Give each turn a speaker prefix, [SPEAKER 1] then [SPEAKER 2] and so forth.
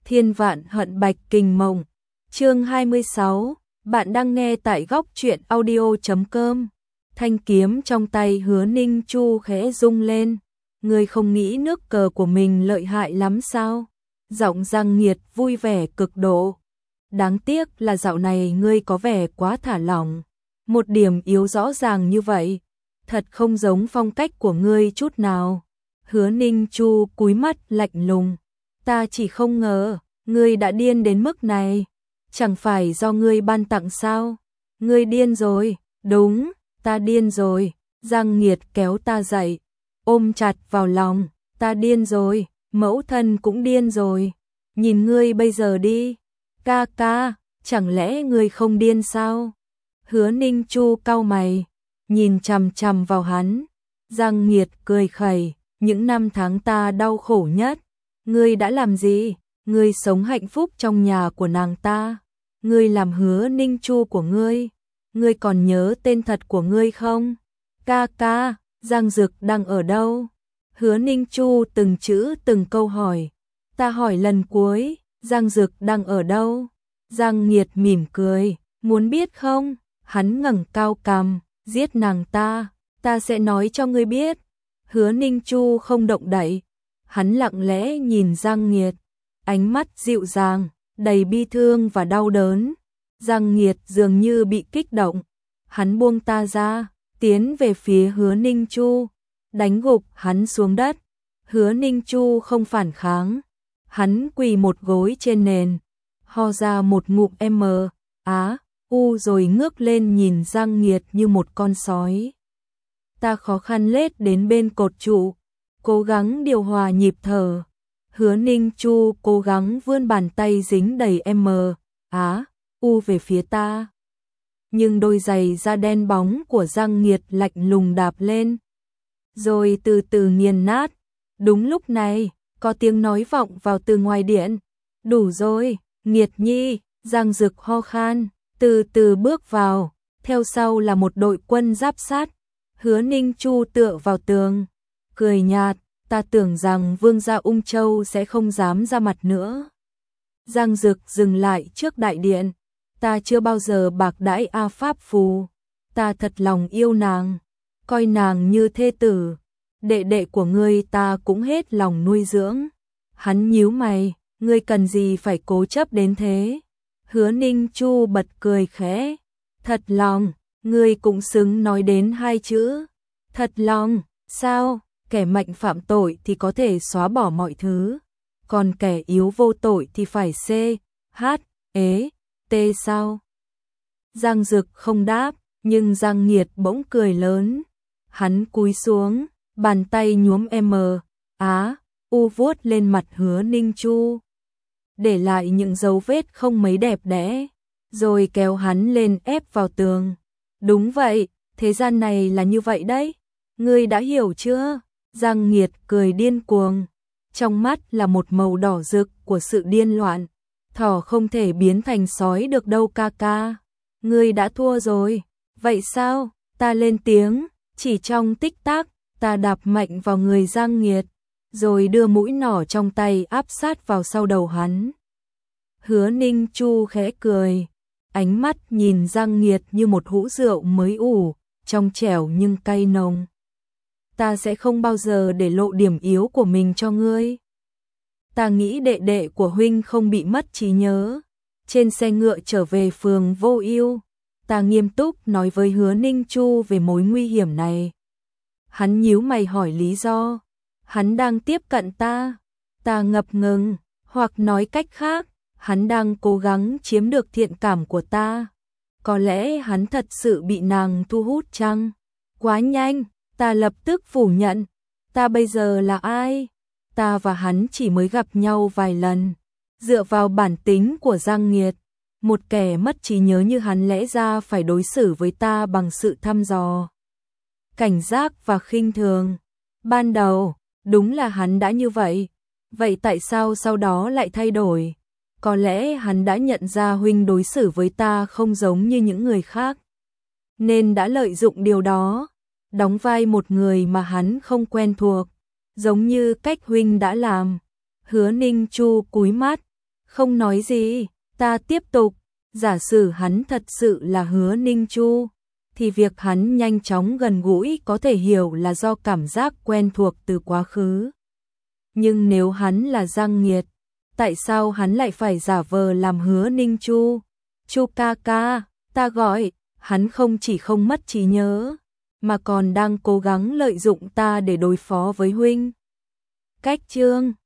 [SPEAKER 1] Thiên vạn hận bạch kình mộng. Chương 26, bạn đang nghe tại góc truyện audio.com. Thanh kiếm trong tay Hứa Ninh Chu khẽ rung lên. Ngươi không nghĩ nước cờ của mình lợi hại lắm sao? Giọng Giang Nghiệt vui vẻ cực độ. Đáng tiếc là dạo này ngươi có vẻ quá thả lỏng. Một điểm yếu rõ ràng như vậy, thật không giống phong cách của ngươi chút nào. Hứa Ninh Chu cúi mắt lạnh lùng. Ta chỉ không ngờ, ngươi đã điên đến mức này. Chẳng phải do ngươi ban tặng sao? Ngươi điên rồi, đúng, ta điên rồi. Giang Nghiệt kéo ta dậy, ôm chặt vào lòng. Ta điên rồi, mẫu thân cũng điên rồi. Nhìn ngươi bây giờ đi. Ca ca, chẳng lẽ ngươi không điên sao? Hứa Ninh Chu cau mày, nhìn chằm chằm vào hắn. Giang Nghiệt cười khẩy, những năm tháng ta đau khổ nhất. Ngươi đã làm gì? Ngươi sống hạnh phúc trong nhà của nàng ta. Ngươi làm Hứa Ninh Chu của ngươi. Ngươi còn nhớ tên thật của ngươi không? Ca ca, Giang Dực đang ở đâu? Hứa Ninh Chu từng chữ từng câu hỏi. Ta hỏi lần cuối, Giang Dực đang ở đâu? Giang Nghiệt mỉm cười, muốn biết không? Hắn ngẩng cao cằm, giết nàng ta sẽ nói cho ngươi biết. Hứa Ninh Chu không động đậy, hắn lặng lẽ nhìn Giang Nghiệt, ánh mắt dịu dàng, đầy bi thương và đau đớn. Giang Nghiệt dường như bị kích động, hắn buông ta ra, tiến về phía Hứa Ninh Chu, đánh gục hắn xuống đất. Hứa Ninh Chu không phản kháng, hắn quỳ một gối trên nền, ho ra một ngụm u rồi ngước lên nhìn Giang Nghiệt như một con sói. Ta khó khăn lết đến bên cột trụ, cố gắng điều hòa nhịp thở. Hứa Ninh Chu cố gắng vươn bàn tay dính đầy u về phía ta. Nhưng đôi giày da đen bóng của Giang Nghiệt lạnh lùng đạp lên, rồi từ từ nghiền nát. Đúng lúc này, có tiếng nói vọng vào từ ngoài điện. Đủ rồi, Nghiệt nhi. Giang Dực ho khan, từ từ bước vào, theo sau là một đội quân giáp sát. Hứa Ninh Chu tựa vào tường, cười nhạt, ta tưởng rằng vương gia Ung Châu sẽ không dám ra mặt nữa. Giang Dực dừng lại trước đại điện, ta chưa bao giờ bạc đãi A Pháp Phù, ta thật lòng yêu nàng, coi nàng như thê tử, đệ đệ của ngươi ta cũng hết lòng nuôi dưỡng. Hắn nhíu mày, ngươi cần gì phải cố chấp đến thế? Hứa Ninh Chu bật cười khẽ, thật lòng, ngươi cũng xứng nói đến hai chữ. Thật lòng, sao? Kẻ mạnh phạm tội thì có thể xóa bỏ mọi thứ, còn kẻ yếu vô tội thì phải CHT sao? Giang Dực không đáp, nhưng Giang Nghiệt bỗng cười lớn. Hắn cúi xuống, bàn tay nhuốm u vuốt lên mặt Hứa Ninh Chu, để lại những dấu vết không mấy đẹp đẽ, rồi kéo hắn lên ép vào tường. Đúng vậy, thế gian này là như vậy đấy. Ngươi đã hiểu chưa? Giang Nghiệt cười điên cuồng, trong mắt là một màu đỏ rực của sự điên loạn. Thỏ không thể biến thành sói được đâu ca ca. Ngươi đã thua rồi. Vậy sao? Ta lên tiếng, chỉ trong tích tắc, ta đạp mạnh vào người Giang Nghiệt, rồi đưa mũi nỏ trong tay áp sát vào sau đầu hắn. Hứa Ninh Chu khẽ cười, ánh mắt nhìn Giang Nghiệt như một hũ rượu mới ủ, trong trẻo nhưng cay nồng. Ta sẽ không bao giờ để lộ điểm yếu của mình cho ngươi. Ta nghĩ đệ đệ của huynh không bị mất trí nhớ. Trên xe ngựa trở về phường Vô Ưu, ta nghiêm túc nói với Hứa Ninh Chu về mối nguy hiểm này. Hắn nhíu mày hỏi lý do. Hắn đang tiếp cận ta. Ta ngập ngừng, hoặc nói cách khác, hắn đang cố gắng chiếm được thiện cảm của ta. Có lẽ hắn thật sự bị nàng thu hút chăng? Quá nhanh, ta lập tức phủ nhận. Ta bây giờ là ai? Ta và hắn chỉ mới gặp nhau vài lần. Dựa vào bản tính của Giang Nghiệt, một kẻ mất trí nhớ như hắn lẽ ra phải đối xử với ta bằng sự thăm dò, cảnh giác và khinh thường. Ban đầu, đúng là hắn đã như vậy. Vậy tại sao sau đó lại thay đổi? Có lẽ hắn đã nhận ra huynh đối xử với ta không giống như những người khác, nên đã lợi dụng điều đó, đóng vai một người mà hắn không quen thuộc, giống như cách huynh đã làm. Hứa Ninh Chu cúi mắt, không nói gì, ta tiếp tục, giả sử hắn thật sự là Hứa Ninh Chu, thì việc hắn nhanh chóng gần gũi có thể hiểu là do cảm giác quen thuộc từ quá khứ. Nhưng nếu hắn là Giang Nghiệt, tại sao hắn lại phải giả vờ làm Hứa Ninh Chu? Chu ca ca, ta gọi, hắn không chỉ không mất trí nhớ, mà còn đang cố gắng lợi dụng ta để đối phó với huynh. Cách chương